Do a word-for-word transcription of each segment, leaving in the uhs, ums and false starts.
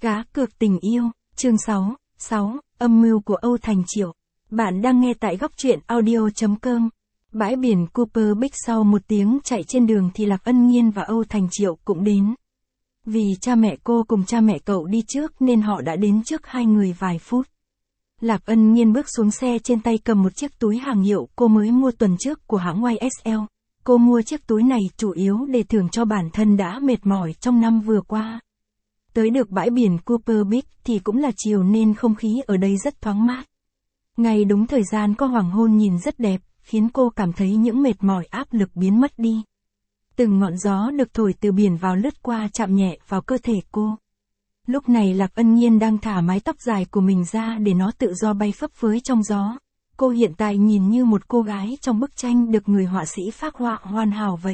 Cá cược tình yêu, chương sáu, sáu, âm mưu của Âu Thành Triệu. Bạn đang nghe tại góc truyện audio chấm com. Bãi biển Cooper Beach sau một tiếng chạy trên đường thì Lạc Ân Nhiên và Âu Thành Triệu cũng đến. Vì cha mẹ cô cùng cha mẹ cậu đi trước nên họ đã đến trước hai người vài phút. Lạc Ân Nhiên bước xuống xe, trên tay cầm một chiếc túi hàng hiệu cô mới mua tuần trước của hãng Y S L. Cô mua chiếc túi này chủ yếu để thưởng cho bản thân đã mệt mỏi trong năm vừa qua. Tới được bãi biển Cooper Beach thì cũng là chiều nên không khí ở đây rất thoáng mát. Ngay đúng thời gian có hoàng hôn nhìn rất đẹp, khiến cô cảm thấy những mệt mỏi áp lực biến mất đi. Từng ngọn gió được thổi từ biển vào lướt qua chạm nhẹ vào cơ thể cô. Lúc này Lạc Ân Nhiên đang thả mái tóc dài của mình ra để nó tự do bay phấp phới trong gió. Cô hiện tại nhìn như một cô gái trong bức tranh được người họa sĩ phác họa hoàn hảo vậy.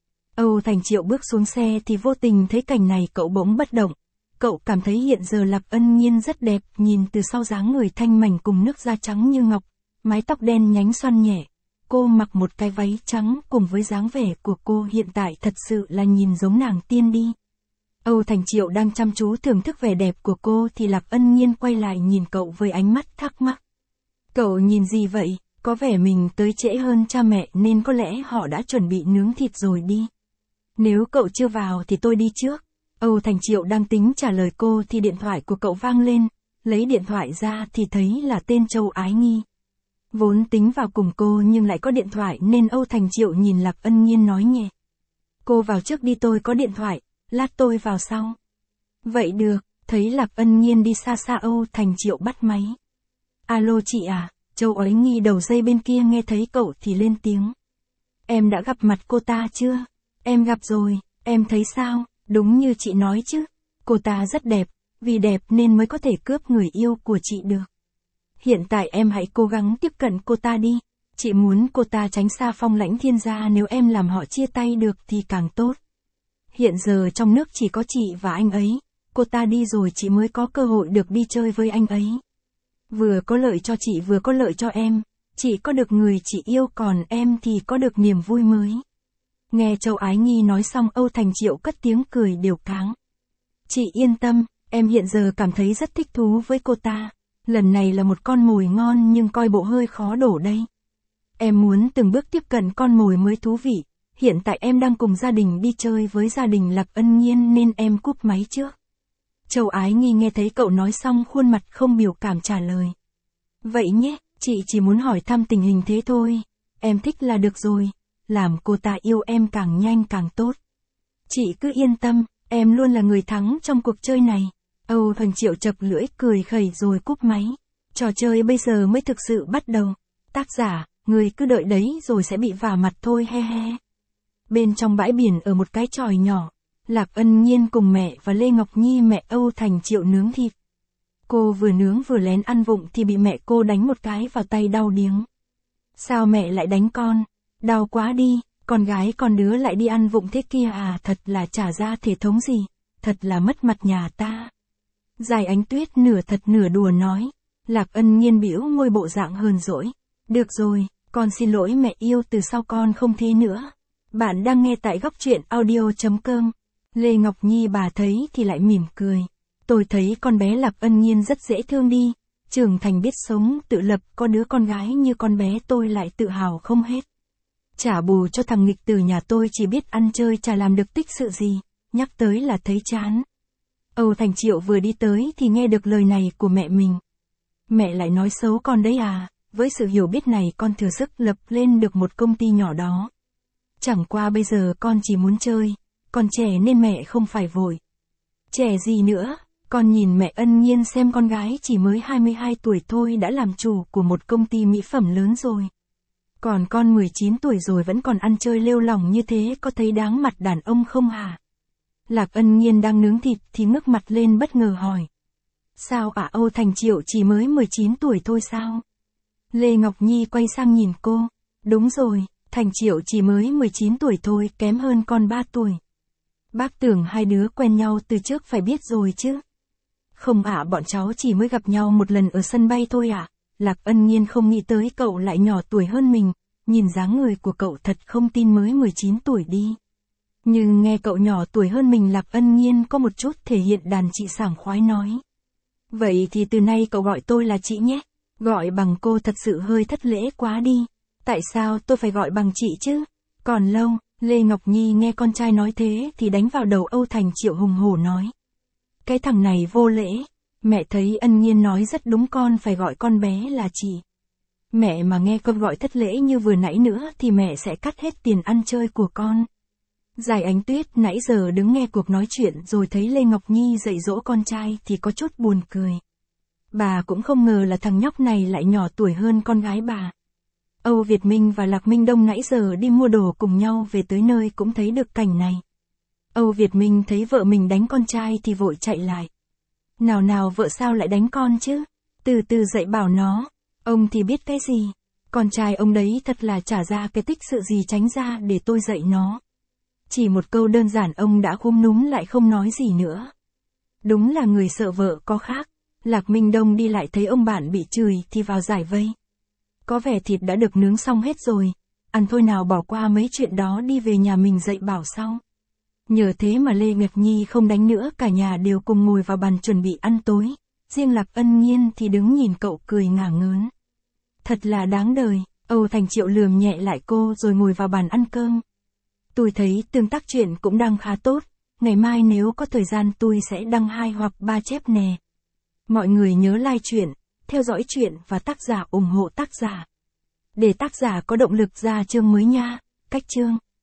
Âu Thành Triệu bước xuống xe thì vô tình thấy cảnh này, cậu bỗng bất động. Cậu cảm thấy hiện giờ Lạc Ân Nhiên rất đẹp, nhìn từ sau dáng người thanh mảnh cùng nước da trắng như ngọc, mái tóc đen nhánh xoăn nhẹ. Cô mặc một cái váy trắng cùng với dáng vẻ của cô hiện tại thật sự là nhìn giống nàng tiên đi. Âu Thành Triệu đang chăm chú thưởng thức vẻ đẹp của cô thì Lạc Ân Nhiên quay lại nhìn cậu với ánh mắt thắc mắc. Cậu nhìn gì vậy? Có vẻ mình tới trễ hơn cha mẹ nên có lẽ họ đã chuẩn bị nướng thịt rồi đi. Nếu cậu chưa vào thì tôi đi trước. Âu Thành Triệu đang tính trả lời cô thì điện thoại của cậu vang lên. Lấy điện thoại ra thì thấy là tên Châu Ái Nghi. Vốn tính vào cùng cô nhưng lại có điện thoại nên Âu Thành Triệu nhìn Lạc Ân Nhiên nói nhẹ. Cô vào trước đi, tôi có điện thoại, lát tôi vào sau. Vậy được, thấy Lạc Ân Nhiên đi xa xa Âu Thành Triệu bắt máy. Alo chị à, Châu Ái Nghi đầu dây bên kia nghe thấy cậu thì lên tiếng. Em đã gặp mặt cô ta chưa? Em gặp rồi, em thấy sao? Đúng như chị nói chứ, cô ta rất đẹp, vì đẹp nên mới có thể cướp người yêu của chị được. Hiện tại em hãy cố gắng tiếp cận cô ta đi, chị muốn cô ta tránh xa Phong Lãnh Thiên gia, nếu em làm họ chia tay được thì càng tốt. Hiện giờ trong nước chỉ có chị và anh ấy, cô ta đi rồi chị mới có cơ hội được đi chơi với anh ấy. Vừa có lợi cho chị vừa có lợi cho em, chị có được người chị yêu còn em thì có được niềm vui mới. Nghe Châu Ái Nghi nói xong Âu Thành Triệu cất tiếng cười đều cáng. Chị yên tâm, em hiện giờ cảm thấy rất thích thú với cô ta. Lần này là một con mồi ngon nhưng coi bộ hơi khó đổ đây. Em muốn từng bước tiếp cận con mồi mới thú vị. Hiện tại em đang cùng gia đình đi chơi với gia đình Lạc Ân Nhiên nên em cúp máy trước. Châu Ái Nghi nghe thấy cậu nói xong khuôn mặt không biểu cảm trả lời. Vậy nhé, chị chỉ muốn hỏi thăm tình hình thế thôi. Em thích là được rồi. Làm cô ta yêu em càng nhanh càng tốt. Chị cứ yên tâm, em luôn là người thắng trong cuộc chơi này. Âu Thành Triệu chập lưỡi cười khẩy rồi cúp máy. Trò chơi bây giờ mới thực sự bắt đầu. Tác giả, người cứ đợi đấy rồi sẽ bị vả mặt thôi he he. Bên trong bãi biển ở một cái chòi nhỏ, Lạc Ân Nhiên cùng mẹ và Lê Ngọc Nhi mẹ Âu Thành Triệu nướng thịt. Cô vừa nướng vừa lén ăn vụng thì bị mẹ cô đánh một cái vào tay đau điếng. Sao mẹ lại đánh con? Đau quá đi, con gái con đứa lại đi ăn vụng thế kia à, thật là trả ra thể thống gì, thật là mất mặt nhà ta. Dài Ánh Tuyết nửa thật nửa đùa nói. Lạc Ân Nhiên bĩu môi bộ dạng hờn dỗi. Được rồi, con xin lỗi mẹ yêu, từ sau con không thế nữa. Bạn đang nghe tại góc truyện audio chấm com. Lê Ngọc Nhi bà thấy thì lại mỉm cười. Tôi thấy con bé Lạc Ân Nhiên rất dễ thương đi. Trưởng thành biết sống tự lập, có đứa con gái như con bé tôi lại tự hào không hết. Trả bù cho thằng nghịch tử nhà tôi chỉ biết ăn chơi chả làm được tích sự gì. Nhắc tới là thấy chán. Âu Thành Triệu vừa đi tới thì nghe được lời này của mẹ mình. Mẹ lại nói xấu con đấy à, với sự hiểu biết này con thừa sức lập lên được một công ty nhỏ đó. Chẳng qua bây giờ con chỉ muốn chơi, con trẻ nên mẹ không phải vội. Trẻ gì nữa, con nhìn mẹ Ân Nhiên xem, con gái chỉ mới hai mươi hai tuổi thôi đã làm chủ của một công ty mỹ phẩm lớn rồi. Còn con mười chín tuổi rồi vẫn còn ăn chơi lêu lỏng như thế, có thấy đáng mặt đàn ông không hả? Lạc Ân Nhiên đang nướng thịt thì ngước mặt lên bất ngờ hỏi. Sao ạ, à, Âu Thành Triệu chỉ mới mười chín tuổi thôi sao? Lê Ngọc Nhi quay sang nhìn cô. Đúng rồi, Thành Triệu chỉ mới mười chín tuổi thôi, kém hơn con ba tuổi. Bác tưởng hai đứa quen nhau từ trước phải biết rồi chứ. Không ạ, à, bọn cháu chỉ mới gặp nhau một lần ở sân bay thôi ạ. À. Lạc Ân Nhiên không nghĩ tới cậu lại nhỏ tuổi hơn mình, nhìn dáng người của cậu thật không tin mới mười chín tuổi đi. Nhưng nghe cậu nhỏ tuổi hơn mình Lạc Ân Nhiên có một chút thể hiện đàn chị sảng khoái nói. Vậy thì từ nay cậu gọi tôi là chị nhé. Gọi bằng cô thật sự hơi thất lễ quá đi. Tại sao tôi phải gọi bằng chị chứ? Còn lâu, Lê Ngọc Nhi nghe con trai nói thế thì đánh vào đầu Âu Thành Triệu hùng hổ nói. Cái thằng này vô lễ. Mẹ thấy Ân Nhiên nói rất đúng, con phải gọi con bé là chị. Mẹ mà nghe con gọi thất lễ như vừa nãy nữa thì mẹ sẽ cắt hết tiền ăn chơi của con. Giải Ánh Tuyết nãy giờ đứng nghe cuộc nói chuyện rồi thấy Lê Ngọc Nhi dạy dỗ con trai thì có chút buồn cười. Bà cũng không ngờ là thằng nhóc này lại nhỏ tuổi hơn con gái bà. Âu Việt Minh và Lạc Minh Đông nãy giờ đi mua đồ cùng nhau về tới nơi cũng thấy được cảnh này. Âu Việt Minh thấy vợ mình đánh con trai thì vội chạy lại. Nào nào vợ sao lại đánh con chứ? Từ từ dạy bảo nó. Ông thì biết cái gì? Con trai ông đấy thật là trả ra cái tích sự gì tránh ra để tôi dạy nó. Chỉ một câu đơn giản ông đã khúm núm lại không nói gì nữa. Đúng là người sợ vợ có khác. Lạc Minh Đông đi lại thấy ông bạn bị chửi thì vào giải vây. Có vẻ thịt đã được nướng xong hết rồi. Ăn thôi nào, bỏ qua mấy chuyện đó đi về nhà mình dạy bảo sau. Nhờ thế mà Lê Ngọc Nhi không đánh nữa, cả nhà đều cùng ngồi vào bàn chuẩn bị ăn tối. Riêng Lạc Ân Nhiên thì đứng nhìn cậu cười ngả ngớn. Thật là đáng đời. Âu Thành Triệu lườm nhẹ lại cô rồi ngồi vào bàn ăn cơm. Tôi thấy tương tác chuyện cũng đang khá tốt. Ngày mai nếu có thời gian tôi sẽ đăng hai hoặc ba chép nè. Mọi người nhớ like chuyện, theo dõi chuyện và tác giả ủng hộ tác giả. Để tác giả có động lực ra chương mới nha. Cách chương.